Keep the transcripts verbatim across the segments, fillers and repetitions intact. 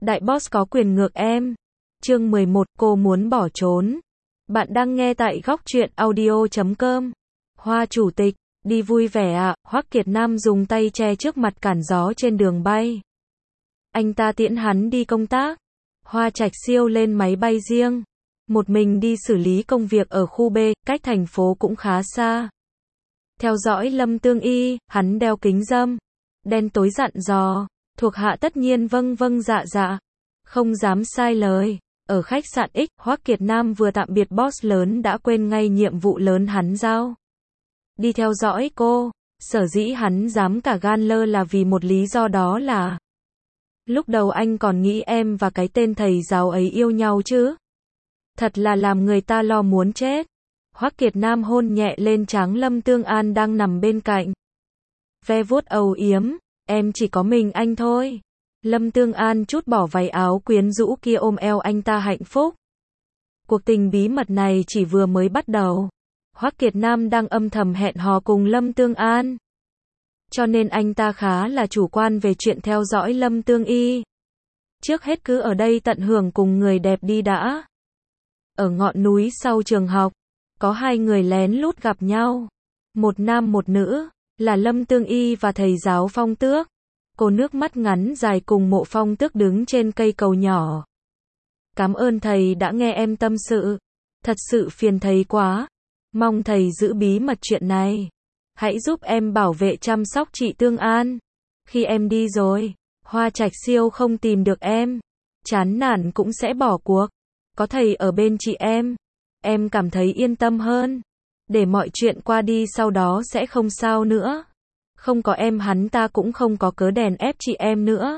Đại boss có quyền ngược em. Chương mười một, cô muốn bỏ trốn. Bạn đang nghe tại góc truyện audio chấm com. Hoa chủ tịch, đi vui vẻ ạ, à? Hoắc Kiệt Nam dùng tay che trước mặt cản gió trên đường bay. Anh ta tiễn hắn đi công tác. Hoa Trạch Siêu lên máy bay riêng. Một mình đi xử lý công việc ở khu B, cách thành phố cũng khá xa. Theo dõi Lâm Tương Y, hắn đeo kính râm. Đen tối dặn dò. Thuộc hạ tất nhiên vâng vâng dạ dạ. Không dám sai lời. Ở khách sạn X, Hoắc Kiệt Nam vừa tạm biệt boss lớn đã quên ngay nhiệm vụ lớn hắn giao. Đi theo dõi cô. Sở dĩ hắn dám cả gan lơ là vì một lý do, đó là lúc đầu anh còn nghĩ em và cái tên thầy giáo ấy yêu nhau chứ. Thật là làm người ta lo muốn chết. Hoắc Kiệt Nam hôn nhẹ lên trán Lâm Tương An đang nằm bên cạnh. Ve vuốt âu yếm, em chỉ có mình anh thôi. Lâm Tương An trút bỏ váy áo quyến rũ kia ôm eo anh ta hạnh phúc. Cuộc tình bí mật này chỉ vừa mới bắt đầu. Hoắc Kiệt Nam đang âm thầm hẹn hò cùng Lâm Tương An. Cho nên anh ta khá là chủ quan về chuyện theo dõi Lâm Tương Y. Trước hết cứ ở đây tận hưởng cùng người đẹp đi đã. Ở ngọn núi sau trường học, có hai người lén lút gặp nhau. Một nam một nữ, là Lâm Tương Y và thầy giáo Phong Tước. Cô nước mắt ngắn dài cùng Mộ Phong Tước đứng trên cây cầu nhỏ. Cảm ơn thầy đã nghe em tâm sự. Thật sự phiền thầy quá. Mong thầy giữ bí mật chuyện này. Hãy giúp em bảo vệ chăm sóc chị Tương An. Khi em đi rồi, Hoa Trạch Siêu không tìm được em. Chán nản cũng sẽ bỏ cuộc. Có thầy ở bên chị em. Em cảm thấy yên tâm hơn. Để mọi chuyện qua đi, sau đó sẽ không sao nữa. Không có em hắn ta cũng không có cớ đèn ép chị em nữa.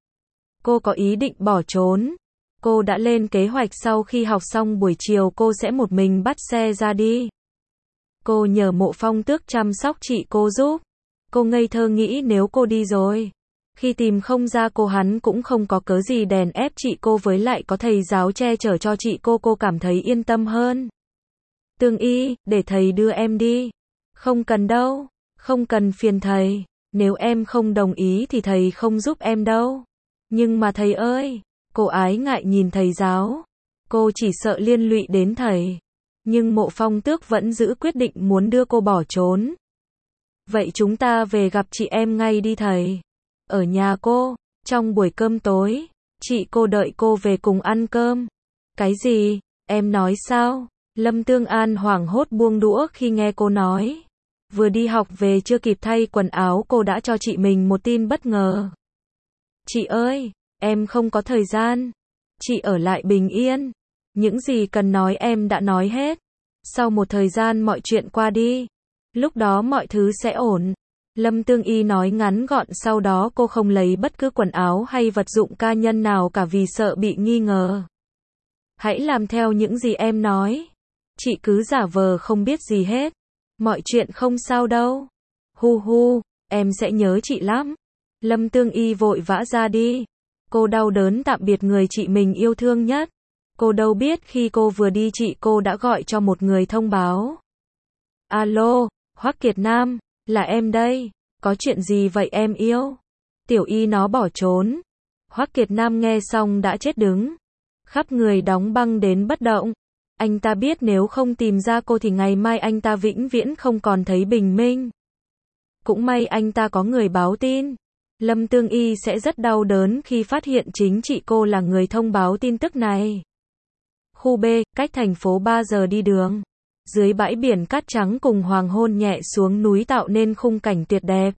Cô có ý định bỏ trốn. Cô đã lên kế hoạch sau khi học xong buổi chiều cô sẽ một mình bắt xe ra đi. Cô nhờ Mộ Phong Tước chăm sóc chị cô giúp. Cô ngây thơ nghĩ nếu cô đi rồi, khi tìm không ra cô hắn cũng không có cớ gì đèn ép chị cô, với lại có thầy giáo che chở cho chị cô, cô cảm thấy yên tâm hơn. Tương Y, để thầy đưa em đi. Không cần đâu, không cần phiền thầy. Nếu em không đồng ý thì thầy không giúp em đâu. Nhưng mà thầy ơi, cô ái ngại nhìn thầy giáo. Cô chỉ sợ liên lụy đến thầy. Nhưng Mộ Phong Tước vẫn giữ quyết định muốn đưa cô bỏ trốn. Vậy chúng ta về gặp chị em ngay đi thầy. Ở nhà cô, trong buổi cơm tối, chị cô đợi cô về cùng ăn cơm. Cái gì? Em nói sao? Lâm Tương An hoảng hốt buông đũa khi nghe cô nói. Vừa đi học về chưa kịp thay quần áo cô đã cho chị mình một tin bất ngờ. Chị ơi, em không có thời gian. Chị ở lại bình yên. Những gì cần nói em đã nói hết. Sau một thời gian mọi chuyện qua đi. Lúc đó mọi thứ sẽ ổn. Lâm Tương Y nói ngắn gọn, sau đó cô không lấy bất cứ quần áo hay vật dụng cá nhân nào cả vì sợ bị nghi ngờ. Hãy làm theo những gì em nói. Chị cứ giả vờ không biết gì hết. Mọi chuyện không sao đâu. Hu hu, em sẽ nhớ chị lắm. Lâm Tương Y vội vã ra đi. Cô đau đớn tạm biệt người chị mình yêu thương nhất. Cô đâu biết khi cô vừa đi chị cô đã gọi cho một người thông báo. Alo, Hoắc Kiệt Nam, là em đây. Có chuyện gì vậy em yêu? Tiểu Y nó bỏ trốn. Hoắc Kiệt Nam nghe xong đã chết đứng. Khắp người đóng băng đến bất động. Anh ta biết nếu không tìm ra cô thì ngày mai anh ta vĩnh viễn không còn thấy bình minh. Cũng may anh ta có người báo tin. Lâm Tương Y sẽ rất đau đớn khi phát hiện chính chị cô là người thông báo tin tức này. Khu B, cách thành phố ba giờ đi đường. Dưới bãi biển cát trắng cùng hoàng hôn nhẹ xuống núi tạo nên khung cảnh tuyệt đẹp.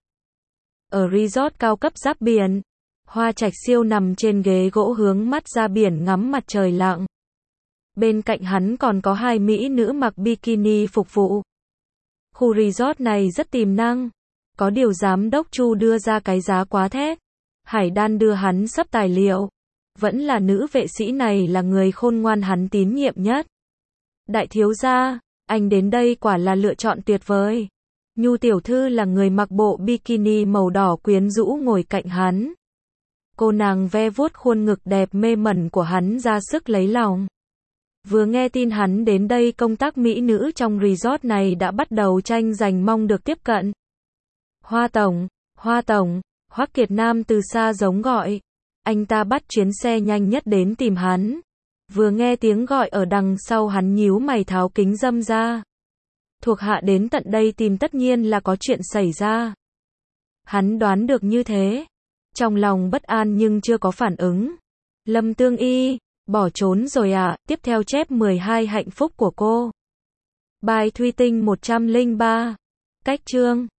Ở resort cao cấp giáp biển, Hoa Trạch Siêu nằm trên ghế gỗ hướng mắt ra biển ngắm mặt trời lặn. Bên cạnh hắn còn có hai mỹ nữ mặc bikini phục vụ. Khu resort này rất tiềm năng. Có điều giám đốc Chu đưa ra cái giá quá thét. Hải Đan đưa hắn sắp tài liệu. Vẫn là nữ vệ sĩ này là người khôn ngoan hắn tín nhiệm nhất. Đại thiếu gia, anh đến đây quả là lựa chọn tuyệt vời. Nhu tiểu thư là người mặc bộ bikini màu đỏ quyến rũ ngồi cạnh hắn. Cô nàng ve vuốt khuôn ngực đẹp mê mẩn của hắn ra sức lấy lòng. Vừa nghe tin hắn đến đây, công tác mỹ nữ trong resort này đã bắt đầu tranh giành mong được tiếp cận. Hoa tổng, Hoa tổng, Hoắc Kiệt Nam từ xa giống gọi. Anh ta bắt chuyến xe nhanh nhất đến tìm hắn. Vừa nghe tiếng gọi ở đằng sau hắn nhíu mày tháo kính râm ra. Thuộc hạ đến tận đây tìm tất nhiên là có chuyện xảy ra. Hắn đoán được như thế. Trong lòng bất an nhưng chưa có phản ứng. Lâm Tương Y, bỏ trốn rồi à, tiếp theo chép mười hai hạnh phúc của cô. Bài Thủy Tinh một trăm lẻ ba. Cách chương